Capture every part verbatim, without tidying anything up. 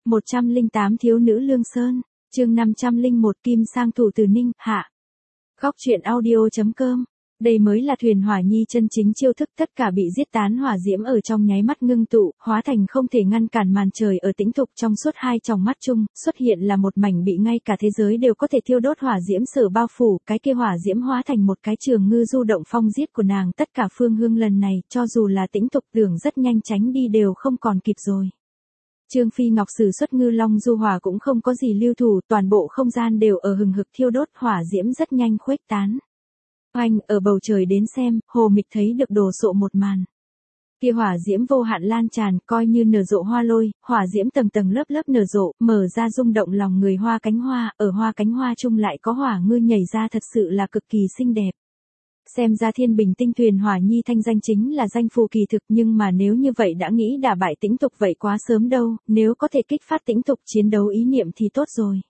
một trăm lẻ tám Thiếu nữ Lương Sơn, chương năm trăm lẻ một Kim Sang thủ từ Ninh, hạ. Góc truyện audio chấm com. Đây mới là thuyền hỏa nhi chân chính chiêu thức, tất cả bị giết tán hỏa diễm ở trong nháy mắt ngưng tụ, hóa thành không thể ngăn cản màn trời ở tĩnh thục trong suốt hai tròng mắt chung, xuất hiện là một mảnh bị ngay cả thế giới đều có thể thiêu đốt hỏa diễm sở bao phủ, cái kia hỏa diễm hóa thành một cái trường ngư du động phong giết của nàng, tất cả phương hương lần này, cho dù là tĩnh thục tưởng rất nhanh tránh đi đều không còn kịp rồi. Trương Phi Ngọc sử xuất ngư long du hỏa cũng không có gì lưu thủ, toàn bộ không gian đều ở hừng hực thiêu đốt, hỏa diễm rất nhanh khuếch tán. Oanh, ở bầu trời đến xem, Hồ Mịch thấy được đồ sộ một màn. Kia hỏa diễm vô hạn lan tràn, coi như nở rộ hoa lôi, hỏa diễm tầng tầng lớp lớp nở rộ, mở ra rung động lòng người hoa cánh hoa, ở hoa cánh hoa chung lại có hỏa ngư nhảy ra, thật sự là cực kỳ xinh đẹp. Xem ra Thiên Bình Tinh thuyền hỏa nhi thanh danh chính là danh phù kỳ thực, nhưng mà nếu như vậy đã nghĩ đả bại tĩnh thục vậy quá sớm đâu, nếu có thể kích phát tĩnh thục chiến đấu ý niệm thì tốt rồi.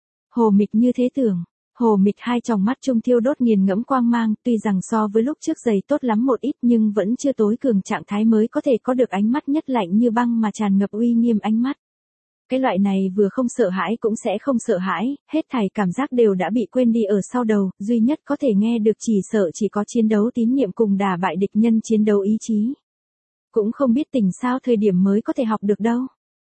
Hồ Mịch như thế tưởng. Hồ Mịch hai tròng mắt trung thiêu đốt nghiền ngẫm quang mang, tuy rằng so với lúc trước dày tốt lắm một ít nhưng vẫn chưa tối cường trạng thái mới có thể có được ánh mắt nhất lạnh như băng mà tràn ngập uy nghiêm ánh mắt. Cái loại này vừa không sợ hãi cũng sẽ không sợ hãi, hết thảy cảm giác đều đã bị quên đi ở sau đầu, duy nhất có thể nghe được chỉ sợ chỉ có chiến đấu tín niệm cùng đả bại địch nhân chiến đấu ý chí. Cũng không biết tỉnh sao thời điểm mới có thể học được đâu.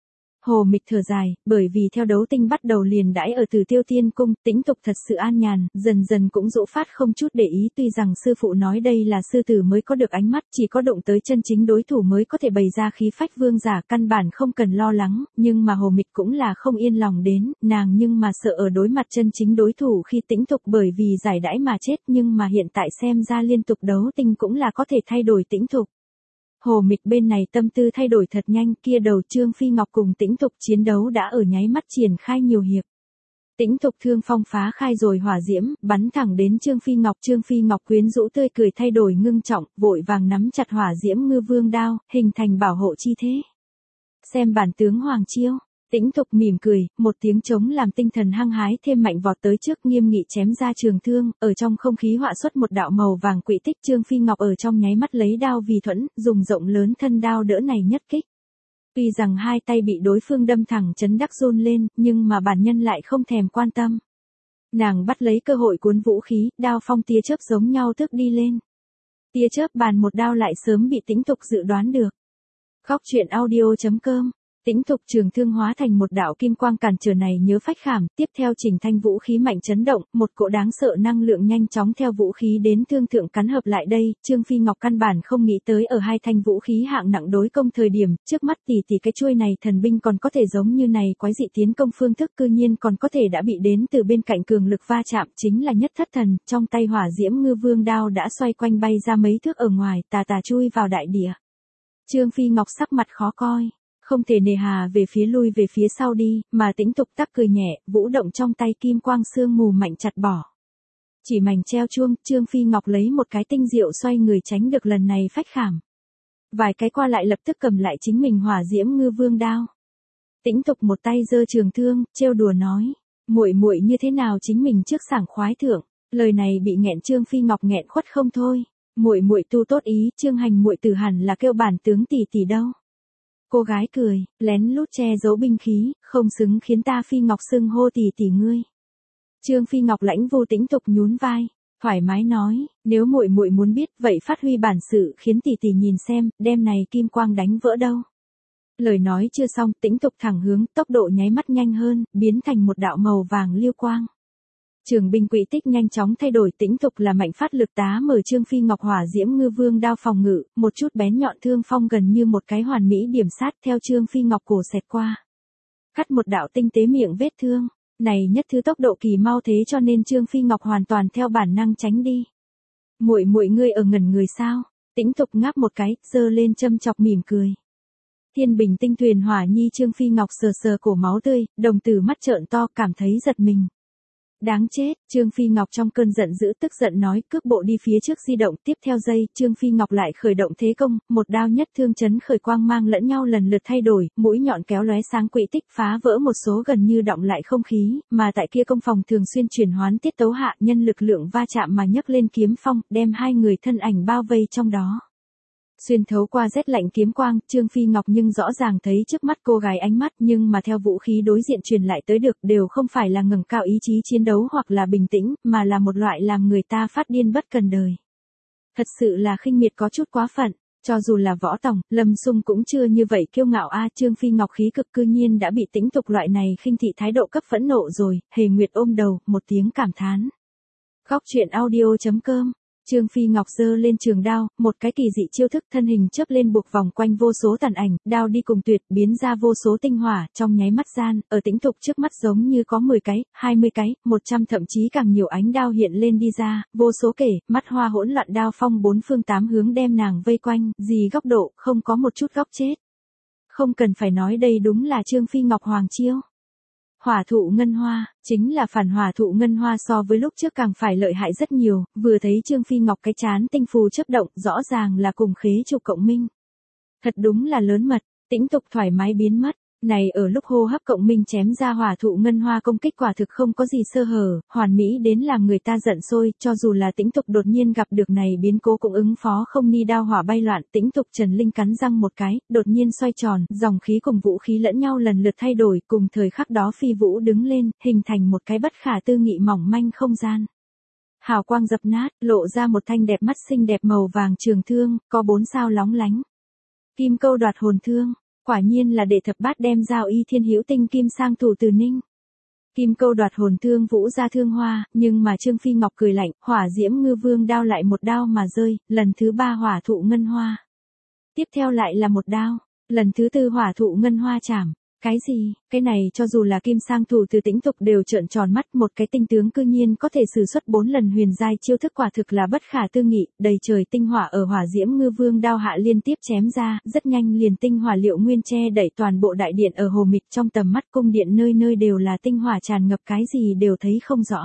Hồ Mịch thở dài, bởi vì theo đấu tinh bắt đầu liền đãi ở Từ Tiêu Tiên Cung, tĩnh thục thật sự an nhàn, dần dần cũng dỗ phát không chút để ý, tuy rằng sư phụ nói đây là sư tử mới có được ánh mắt, chỉ có động tới chân chính đối thủ mới có thể bày ra khí phách vương giả, căn bản không cần lo lắng, nhưng mà Hồ Mịch cũng là không yên lòng đến, nàng nhưng mà sợ ở đối mặt chân chính đối thủ khi tĩnh thục bởi vì giải đãi mà chết, nhưng mà hiện tại xem ra liên tục đấu tinh cũng là có thể thay đổi tĩnh thục. Hồ Mịch bên này tâm tư thay đổi thật nhanh, kia đầu Trương Phi Ngọc cùng tĩnh thục chiến đấu đã ở nháy mắt triển khai nhiều hiệp. Tĩnh thục thương phong phá khai rồi hỏa diễm, bắn thẳng đến Trương Phi Ngọc. Trương Phi Ngọc quyến rũ tươi cười thay đổi ngưng trọng, vội vàng nắm chặt hỏa diễm ngư vương đao, hình thành bảo hộ chi thế. Xem bản tướng Hoàng Chiêu. Tĩnh thục mỉm cười, một tiếng trống làm tinh thần hăng hái thêm mạnh vọt tới trước, nghiêm nghị chém ra trường thương, ở trong không khí họa xuất một đạo màu vàng quỹ tích. Trương Phi Ngọc ở trong nháy mắt lấy đao vì thuẫn, dùng rộng lớn thân đao đỡ này nhất kích. Tuy rằng hai tay bị đối phương đâm thẳng chấn đắc run lên, nhưng mà bản nhân lại không thèm quan tâm. Nàng bắt lấy cơ hội cuốn vũ khí, đao phong tia chớp giống nhau tức đi lên. Tia chớp bàn một đao lại sớm bị tĩnh thục dự đoán được. Góc truyện audio chấm com. Tĩnh thục trường thương hóa thành một đạo kim quang cản trở này nhớ phách khảm, tiếp theo chỉnh thanh vũ khí mạnh chấn động, một cỗ đáng sợ năng lượng nhanh chóng theo vũ khí đến thương thượng cắn hợp lại đây. Trương Phi Ngọc căn bản không nghĩ tới ở hai thanh vũ khí hạng nặng đối công thời điểm, trước mắt tỷ tỷ cái chuôi này thần binh còn có thể giống như này quái dị tiến công phương thức, cư nhiên còn có thể đã bị đến từ bên cạnh cường lực va chạm, chính là nhất thất thần, trong tay hỏa diễm ngư vương đao đã xoay quanh bay ra mấy thước ở ngoài, tà tà chui vào đại địa. Trương Phi Ngọc sắc mặt khó coi. Không thể nề hà về phía lui về phía sau đi, mà tĩnh thục tắc cười nhẹ, vũ động trong tay kim quang sương mù mạnh chặt bỏ. Chỉ mảnh treo chuông, Trương Phi Ngọc lấy một cái tinh diệu xoay người tránh được lần này phách khảm. Vài cái qua lại lập tức cầm lại chính mình hỏa diễm ngư vương đao. Tĩnh thục một tay giơ trường thương, trêu đùa nói, muội muội như thế nào chính mình trước sảng khoái thượng, lời này bị nghẹn Trương Phi Ngọc nghẹn khuất không thôi. Muội muội tu tốt ý, Trương Hành muội tử hẳn là kêu bản tướng tỷ tỷ đâu. Cô gái cười, lén lút che giấu binh khí, không xứng khiến ta Phi Ngọc xưng hô tỷ tỷ ngươi. Trương Phi Ngọc lãnh vô tĩnh thục nhún vai, thoải mái nói, nếu muội muội muốn biết vậy phát huy bản sự khiến tỷ tỷ nhìn xem, đem này kim quang đánh vỡ đâu. Lời nói chưa xong, tĩnh thục thẳng hướng, tốc độ nháy mắt nhanh hơn, biến thành một đạo màu vàng lưu quang. Trường binh quỹ tích nhanh chóng thay đổi, tĩnh thục là mạnh phát lực tá mở Trương Phi Ngọc hỏa diễm ngư vương đao phòng ngự, một chút bén nhọn thương phong gần như một cái hoàn mỹ điểm sát theo Trương Phi Ngọc cổ xẹt qua. Cắt một đạo tinh tế miệng vết thương, này nhất thứ tốc độ kỳ mau thế cho nên Trương Phi Ngọc hoàn toàn theo bản năng tránh đi. Muội muội ngươi ở ngẩn người sao? Tĩnh thục ngáp một cái, giơ lên châm chọc mỉm cười. Thiên Bình Tinh thuyền hỏa nhi Trương Phi Ngọc sờ sờ cổ máu tươi, đồng tử mắt trợn to cảm thấy giật mình. Đáng chết, Trương Phi Ngọc trong cơn giận dữ tức giận nói, cước bộ đi phía trước di động, tiếp theo giây, Trương Phi Ngọc lại khởi động thế công, một đao nhất thương chấn khởi quang mang lẫn nhau lần lượt thay đổi, mũi nhọn kéo lóe sáng quỹ tích phá vỡ một số gần như đọng lại không khí, mà tại kia công phòng thường xuyên chuyển hoán tiết tấu hạ, nhân lực lượng va chạm mà nhấc lên kiếm phong, đem hai người thân ảnh bao vây trong đó. Xuyên thấu qua rét lạnh kiếm quang, Trương Phi Ngọc nhưng rõ ràng thấy trước mắt cô gái ánh mắt, nhưng mà theo vũ khí đối diện truyền lại tới được đều không phải là ngẩng cao ý chí chiến đấu hoặc là bình tĩnh, mà là một loại làm người ta phát điên bất cần đời. Thật sự là khinh miệt có chút quá phận, cho dù là Võ Tổng, Lâm Sung cũng chưa như vậy kiêu ngạo a. Trương Phi Ngọc khí cực cư nhiên đã bị Tĩnh Tục loại này khinh thị thái độ cấp phẫn nộ rồi. Hề Nguyệt ôm đầu, một tiếng cảm thán. Góc truyện audio chấm com. Trương Phi Ngọc giơ lên trường đao, một cái kỳ dị chiêu thức, thân hình chớp lên buộc vòng quanh vô số tàn ảnh, đao đi cùng tuyệt, biến ra vô số tinh hỏa, trong nháy mắt gian, ở Tĩnh Tục trước mắt giống như có mười cái, hai mươi cái, một trăm thậm chí càng nhiều ánh đao hiện lên đi ra, vô số kể, mắt hoa hỗn loạn đao phong bốn phương tám hướng đem nàng vây quanh, gì góc độ, không có một chút góc chết. Không cần phải nói đây đúng là Trương Phi Ngọc hoàng chiêu. Hỏa thụ ngân hoa, chính là phản hỏa thụ ngân hoa so với lúc trước càng phải lợi hại rất nhiều, vừa thấy Trương Phi Ngọc cái chán tinh phù chớp động, rõ ràng là cùng khế trục cộng minh. Thật đúng là lớn mật, Tĩnh Tục thoải mái biến mất, này ở lúc hô hấp cộng minh chém ra hỏa thụ ngân hoa công kích quả thực không có gì sơ hở, hoàn mỹ đến làm người ta giận sôi, cho dù là Tĩnh Tục đột nhiên gặp được này biến cố cũng ứng phó không ni đao hỏa bay loạn. Tĩnh Tục Trần Linh cắn răng một cái, đột nhiên xoay tròn, dòng khí cùng vũ khí lẫn nhau lần lượt thay đổi, cùng thời khắc đó phi vũ đứng lên, hình thành một cái bất khả tư nghị mỏng manh không gian. Hào quang dập nát, lộ ra một thanh đẹp mắt xinh đẹp màu vàng trường thương, có bốn sao lóng lánh. Kim câu đoạt hồn thương. Quả nhiên là đệ thập bát đem giao y thiên hữu tinh kim sang thủ từ ninh. Kim câu đoạt hồn thương vũ ra thương hoa, nhưng mà Trương Phi Ngọc cười lạnh, hỏa diễm ngư vương đao lại một đao mà rơi, lần thứ ba hỏa thụ ngân hoa. Tiếp theo lại là một đao, lần thứ tư hỏa thụ ngân hoa chảm. Cái gì, cái này cho dù là kim sang thủ từ Tĩnh Tục đều trợn tròn mắt, một cái tinh tướng cư nhiên có thể sử xuất bốn lần huyền giai chiêu thức quả thực là bất khả tư nghị, đầy trời tinh hỏa ở hỏa diễm ngư vương đao hạ liên tiếp chém ra, rất nhanh liền tinh hỏa liệu nguyên che đẩy toàn bộ đại điện ở hồ mịch, trong tầm mắt cung điện nơi nơi đều là tinh hỏa tràn ngập, cái gì đều thấy không rõ.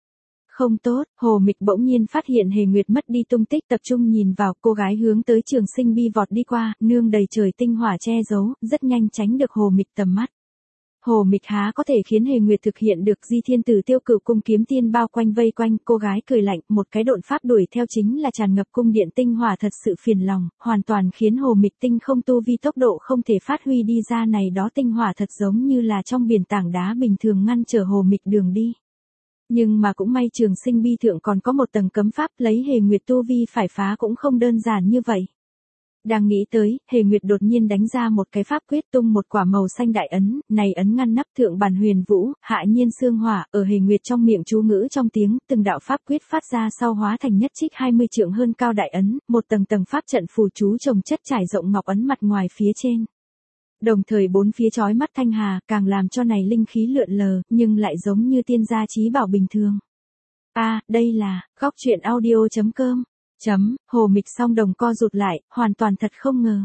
Không tốt, hồ mịch bỗng nhiên phát hiện Hề Nguyệt mất đi tung tích, tập trung nhìn vào, cô gái hướng tới Trường Sinh Bi vọt đi qua, nương đầy trời tinh hỏa che giấu, rất nhanh tránh được hồ mịch tầm mắt. Hồ mịch há có thể khiến Hề Nguyệt thực hiện được, Di Thiên Tử Tiêu Cửu cung kiếm tiên bao quanh vây quanh, cô gái cười lạnh, một cái độn pháp đuổi theo chính là tràn ngập cung điện tinh hỏa, thật sự phiền lòng, hoàn toàn khiến hồ mịch tinh không tu vi tốc độ không thể phát huy đi ra, này đó tinh hỏa thật giống như là trong biển tảng đá bình thường ngăn trở hồ mịch đường đi. Nhưng mà cũng may Trường Sinh Bi thượng còn có một tầng cấm pháp, lấy Hề Nguyệt tu vi phải phá cũng không đơn giản như vậy. Đang nghĩ tới, Hề Nguyệt đột nhiên đánh ra một cái pháp quyết, tung một quả màu xanh đại ấn, này ấn ngăn nắp thượng bản huyền vũ, hạ nhiên xương hỏa, ở Hề Nguyệt trong miệng chú ngữ trong tiếng, từng đạo pháp quyết phát ra sau hóa thành nhất trích hai mươi trượng hơn cao đại ấn, một tầng tầng pháp trận phù chú chồng chất trải rộng ngọc ấn mặt ngoài phía trên. Đồng thời bốn phía chói mắt thanh hà, càng làm cho này linh khí lượn lờ, nhưng lại giống như tiên gia chí bảo bình thường. A, à, đây là, góc truyện audio chấm com. Chấm, hồ mịch song đồng co rụt lại, hoàn toàn thật không ngờ.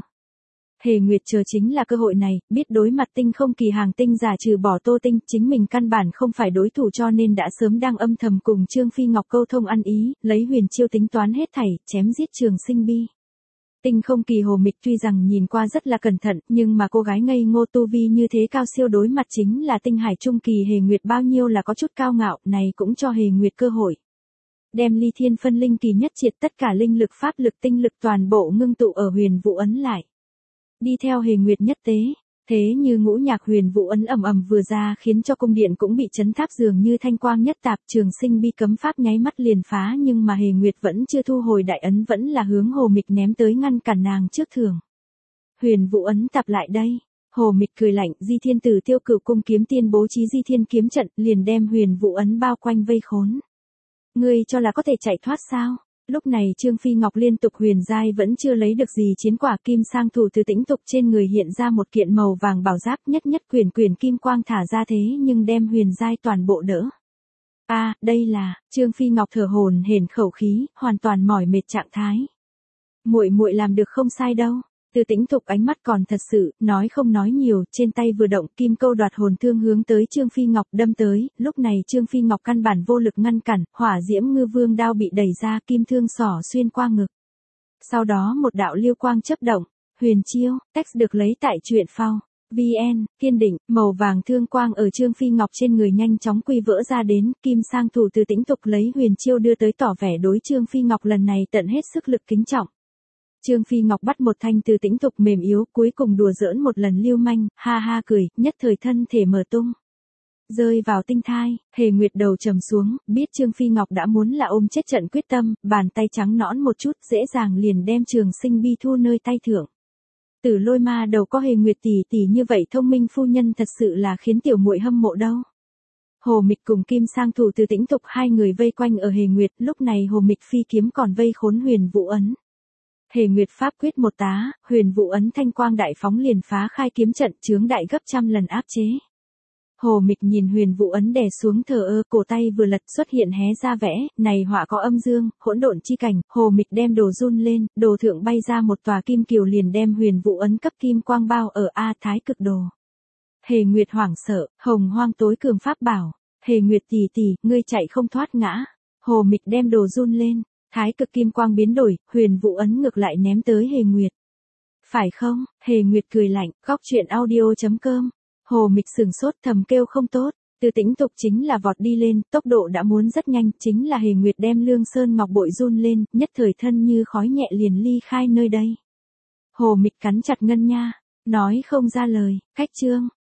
Hề Nguyệt chờ chính là cơ hội này, biết đối mặt tinh không kỳ hàng tinh giả trừ bỏ Tô Tinh, chính mình căn bản không phải đối thủ, cho nên đã sớm đang âm thầm cùng Trương Phi Ngọc câu thông ăn ý, lấy huyền chiêu tính toán hết thảy, chém giết Trường Sinh Bi. Tinh không kỳ hồ mịch tuy rằng nhìn qua rất là cẩn thận, nhưng mà cô gái ngây ngô tu vi như thế cao siêu đối mặt chính là tinh hải trung kỳ Hề Nguyệt bao nhiêu là có chút cao ngạo, này cũng cho Hề Nguyệt cơ hội. Đem ly thiên phân linh kỳ nhất triệt, tất cả linh lực pháp lực tinh lực toàn bộ ngưng tụ ở huyền vũ ấn lại. Đi theo Hề Nguyệt nhất tế, thế như ngũ nhạc huyền vũ ấn ầm ầm vừa ra khiến cho cung điện cũng bị chấn tháp, dường như thanh quang nhất tạp, Trường Sinh Bi cấm pháp nháy mắt liền phá, nhưng mà Hề Nguyệt vẫn chưa thu hồi đại ấn, vẫn là hướng hồ mịch ném tới ngăn cản nàng trước thường. Huyền vũ ấn tạp lại đây. Hồ mịch cười lạnh, Di Thiên Tử Tiêu Cửu cung kiếm tiên bố trí Di Thiên kiếm trận, liền đem huyền vũ ấn bao quanh vây khốn. Ngươi cho là có thể chạy thoát sao? Lúc này Trương Phi Ngọc liên tục huyền giai vẫn chưa lấy được gì chiến quả, kim sang thủ từ Tĩnh Tục trên người hiện ra một kiện màu vàng bảo giáp, nhất nhất quyển quyển kim quang thả ra thế nhưng đem huyền giai toàn bộ đỡ. A, à, đây là, Trương Phi Ngọc thở hổn hển khẩu khí, hoàn toàn mỏi mệt trạng thái. Muội muội làm được không sai đâu. Từ Tĩnh Tục ánh mắt còn thật sự, nói không nói nhiều, trên tay vừa động, kim câu đoạt hồn thương hướng tới Trương Phi Ngọc đâm tới, lúc này Trương Phi Ngọc căn bản vô lực ngăn cản, hỏa diễm ngư vương đao bị đẩy ra, kim thương xỏ xuyên qua ngực. Sau đó một đạo liêu quang chớp động, huyền chiêu, text được lấy tại truyện phao. vê en, kiên định, màu vàng thương quang ở Trương Phi Ngọc trên người nhanh chóng quy vỡ ra đến, kim sang thủ từ Tĩnh Tục lấy huyền chiêu đưa tới tỏ vẻ đối Trương Phi Ngọc lần này tận hết sức lực kính trọng. Trương Phi Ngọc bắt một thanh từ tĩnh tục mềm yếu, cuối cùng đùa giỡn một lần lưu manh, ha ha cười, nhất thời thân thể mở tung. Rơi vào tinh thai, Hề Nguyệt đầu trầm xuống, biết Trương Phi Ngọc đã muốn là ôm chết trận quyết tâm, bàn tay trắng nõn một chút, dễ dàng liền đem Trường Sinh Bi thu nơi tay thượng. Tử Lôi Ma đầu có Hề Nguyệt tỷ tỷ như vậy thông minh phu nhân thật sự là khiến tiểu muội hâm mộ đâu. Hồ Mịch cùng Kim Sang Thủ từ tĩnh tục hai người vây quanh ở Hề Nguyệt, lúc này Hồ Mịch phi kiếm còn vây khốn Huyền Vũ ấn. Hề Nguyệt pháp quyết một tá, Huyền Vũ ấn thanh quang đại phóng liền phá khai kiếm trận, chướng đại gấp trăm lần áp chế. Hồ Mịch nhìn Huyền Vũ ấn đè xuống thờ ơ, cổ tay vừa lật xuất hiện hé ra vẽ, này họa có âm dương, hỗn độn chi cảnh, Hồ Mịch đem đồ run lên, đồ thượng bay ra một tòa kim kiều liền đem Huyền Vũ ấn cấp kim quang bao ở A Thái Cực Đồ. Hề Nguyệt hoảng sợ, hồng hoang tối cường pháp bảo, Hề Nguyệt tỷ tỷ, ngươi chạy không thoát ngã. Hồ Mịch đem đồ run lên, Thái Cực kim quang biến đổi, Huyền Vũ ấn ngược lại ném tới Hề Nguyệt. Phải không? Hề Nguyệt cười lạnh, góc truyện audio chấm com. Hồ Mịch sừng sốt thầm kêu không tốt, từ tĩnh tục chính là vọt đi lên, tốc độ đã muốn rất nhanh, chính là Hề Nguyệt đem Lương Sơn Ngọc bội run lên, nhất thời thân như khói nhẹ liền ly khai nơi đây. Hồ Mịch cắn chặt ngân nha, nói không ra lời, cách chương.